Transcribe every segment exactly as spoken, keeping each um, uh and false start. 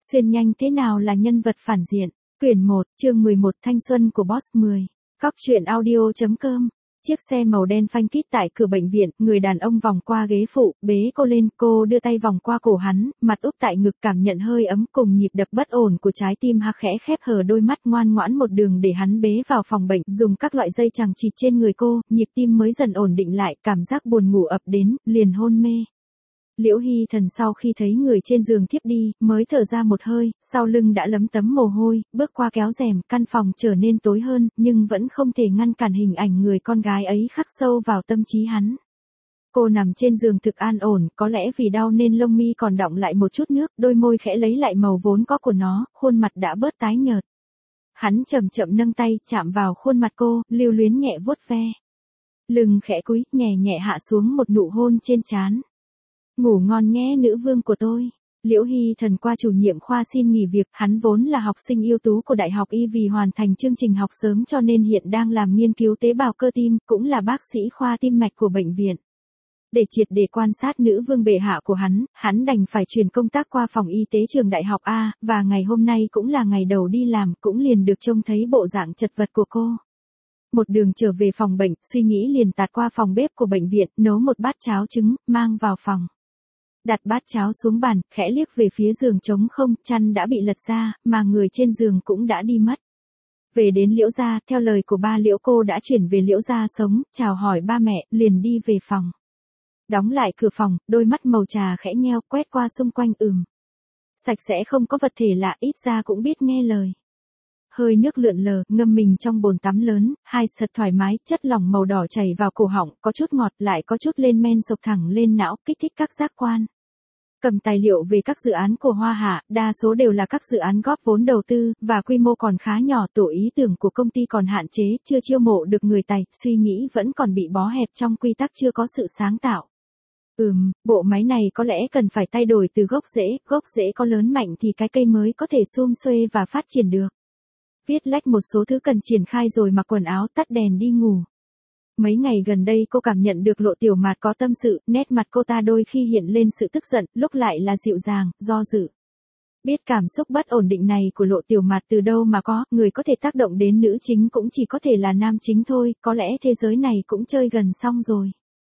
Xuyên nhanh thế nào là nhân vật phản diện? Quyển một, chương mười một Thanh xuân của Boss mười. Cóc truyện audio chấm com. Chiếc xe màu đen phanh kít tại cửa bệnh viện, người đàn ông vòng qua ghế phụ, bế cô lên, cô đưa tay vòng qua cổ hắn, mặt úp tại ngực cảm nhận hơi ấm cùng nhịp đập bất ổn của trái tim ha khẽ khép hờ đôi mắt ngoan ngoãn một đường để hắn bế vào phòng bệnh, dùng các loại dây chằng chịt trên người cô, nhịp tim mới dần ổn định lại, cảm giác buồn ngủ ập đến, liền hôn mê. Liễu Hy Thần sau khi thấy người trên giường thiếp đi, mới thở ra một hơi, sau lưng đã lấm tấm mồ hôi, bước qua kéo rèm, căn phòng trở nên tối hơn, nhưng vẫn không thể ngăn cản hình ảnh người con gái ấy khắc sâu vào tâm trí hắn. Cô nằm trên giường thực an ổn, có lẽ vì đau nên lông mi còn đọng lại một chút nước, đôi môi khẽ lấy lại màu vốn có của nó, khuôn mặt đã bớt tái nhợt. Hắn chậm chậm nâng tay, chạm vào khuôn mặt cô, lưu luyến nhẹ vuốt ve. Lưng khẽ cúi, nhẹ nhẹ hạ xuống một nụ hôn trên trán. Ngủ ngon nhé nữ vương của tôi. Liễu Hy Thần qua chủ nhiệm khoa xin nghỉ việc, hắn vốn là học sinh ưu tú của Đại học Y vì hoàn thành chương trình học sớm cho nên hiện đang làm nghiên cứu tế bào cơ tim, cũng là bác sĩ khoa tim mạch của bệnh viện. Để triệt để quan sát nữ vương bệ hạ của hắn, hắn đành phải chuyển công tác qua phòng y tế trường Đại học A, và ngày hôm nay cũng là ngày đầu đi làm, cũng liền được trông thấy bộ dạng chật vật của cô. Một đường trở về phòng bệnh, suy nghĩ liền tạt qua phòng bếp của bệnh viện, nấu một bát cháo trứng, mang vào phòng. Đặt bát cháo xuống bàn, khẽ liếc về phía giường trống không, chăn đã bị lật ra, mà người trên giường cũng đã đi mất. Về đến Liễu gia, theo lời của ba Liễu cô đã chuyển về Liễu gia sống, chào hỏi ba mẹ, liền đi về phòng. Đóng lại cửa phòng, đôi mắt màu trà khẽ nheo, quét qua xung quanh ừm. Sạch sẽ không có vật thể lạ, ít ra cũng biết nghe lời. Hơi nước lượn lờ, ngâm mình trong bồn tắm lớn, hai sật thoải mái, chất lỏng màu đỏ chảy vào cổ họng, có chút ngọt lại có chút lên men sộc thẳng lên não, kích thích các giác quan. Cầm tài liệu về các dự án của Hoa Hạ, đa số đều là các dự án góp vốn đầu tư, và quy mô còn khá nhỏ, tổ ý tưởng của công ty còn hạn chế, chưa chiêu mộ được người tài, suy nghĩ vẫn còn bị bó hẹp trong quy tắc chưa có sự sáng tạo. Ừm, bộ máy này có lẽ cần phải thay đổi từ gốc rễ, gốc rễ có lớn mạnh thì cái cây mới có thể sum xuê và phát triển được. Viết lách một số thứ cần triển khai rồi mặc quần áo tắt đèn đi ngủ. Mấy ngày gần đây cô cảm nhận được Lộ Tiểu Mạt có tâm sự, nét mặt cô ta đôi khi hiện lên sự tức giận, lúc lại là dịu dàng, do dự. Biết cảm xúc bất ổn định này của Lộ Tiểu Mạt từ đâu mà có, người có thể tác động đến nữ chính cũng chỉ có thể là nam chính thôi, có lẽ thế giới này cũng chơi gần xong rồi.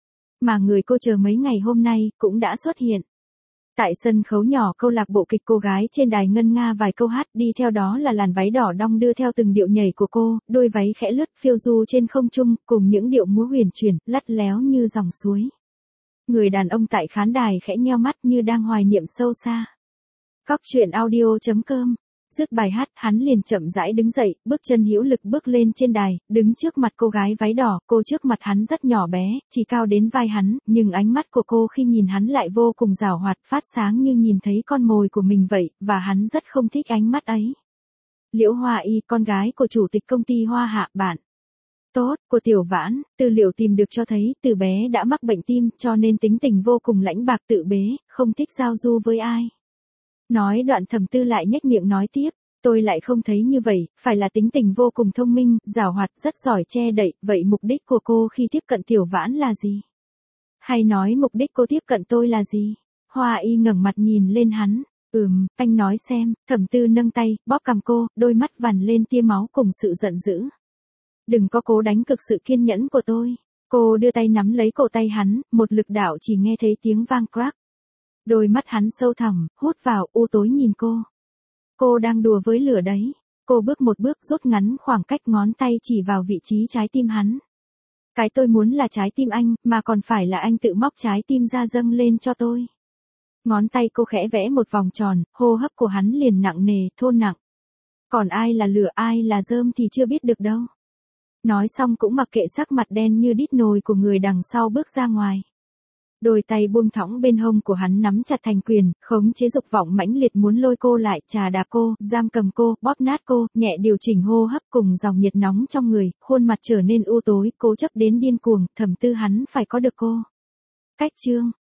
Mà người cô chờ mấy ngày hôm nay, cũng đã xuất hiện. Tại sân khấu nhỏ câu lạc bộ kịch cô gái trên đài ngân nga vài câu hát, đi theo đó là làn váy đỏ đong đưa theo từng điệu nhảy của cô, đôi váy khẽ lướt phiêu du trên không trung, cùng những điệu múa huyền chuyển, lắt léo như dòng suối. Người đàn ông tại khán đài khẽ nheo mắt như đang hoài niệm sâu xa. Cóc truyện audio chấm com. Dứt bài hát, hắn liền chậm rãi đứng dậy, bước chân hữu lực bước lên trên đài, đứng trước mặt cô gái váy đỏ, cô trước mặt hắn rất nhỏ bé, chỉ cao đến vai hắn, nhưng ánh mắt của cô khi nhìn hắn lại vô cùng giảo hoạt, phát sáng như nhìn thấy con mồi của mình vậy, và hắn rất không thích ánh mắt ấy. Liễu Hoa Y, con gái của chủ tịch công ty Hoa Hạ, bạn tốt của Tiểu Vãn, tư liệu tìm được cho thấy, từ bé đã mắc bệnh tim, cho nên tính tình vô cùng lãnh bạc tự bế, không thích giao du với ai. Nói đoạn Thẩm Tư lại nhếch miệng nói tiếp, tôi lại không thấy như vậy, phải là tính tình vô cùng thông minh, giảo hoạt, rất giỏi che đậy, vậy mục đích của cô khi tiếp cận Tiểu Vãn là gì? Hay nói mục đích cô tiếp cận tôi là gì? Hoa Y ngẩng mặt nhìn lên hắn, ừm, anh nói xem, Thẩm Tư nâng tay, bóp cằm cô, đôi mắt vằn lên tia máu cùng sự giận dữ. Đừng có cố đánh cực sự kiên nhẫn của tôi. Cô đưa tay nắm lấy cổ tay hắn, một lực đạo chỉ nghe thấy tiếng vang crack. Đôi mắt hắn sâu thẳm, hút vào, u tối nhìn cô. Cô đang đùa với lửa đấy. Cô bước một bước rút ngắn khoảng cách ngón tay chỉ vào vị trí trái tim hắn. Cái tôi muốn là trái tim anh, mà còn phải là anh tự móc trái tim ra dâng lên cho tôi. Ngón tay cô khẽ vẽ một vòng tròn, hô hấp của hắn liền nặng nề, thô nặng. Còn ai là lửa ai là rơm thì chưa biết được đâu. Nói xong cũng mặc kệ sắc mặt đen như đít nồi của người đằng sau bước ra ngoài. Đôi tay buông thõng bên hông của hắn nắm chặt thành quyền, khống chế dục vọng mãnh liệt muốn lôi cô lại, trà đạp cô, giam cầm cô, bóp nát cô, nhẹ điều chỉnh hô hấp cùng dòng nhiệt nóng trong người, khuôn mặt trở nên u tối, cố chấp đến điên cuồng, Thẩm Tư hắn phải có được cô. Cách chương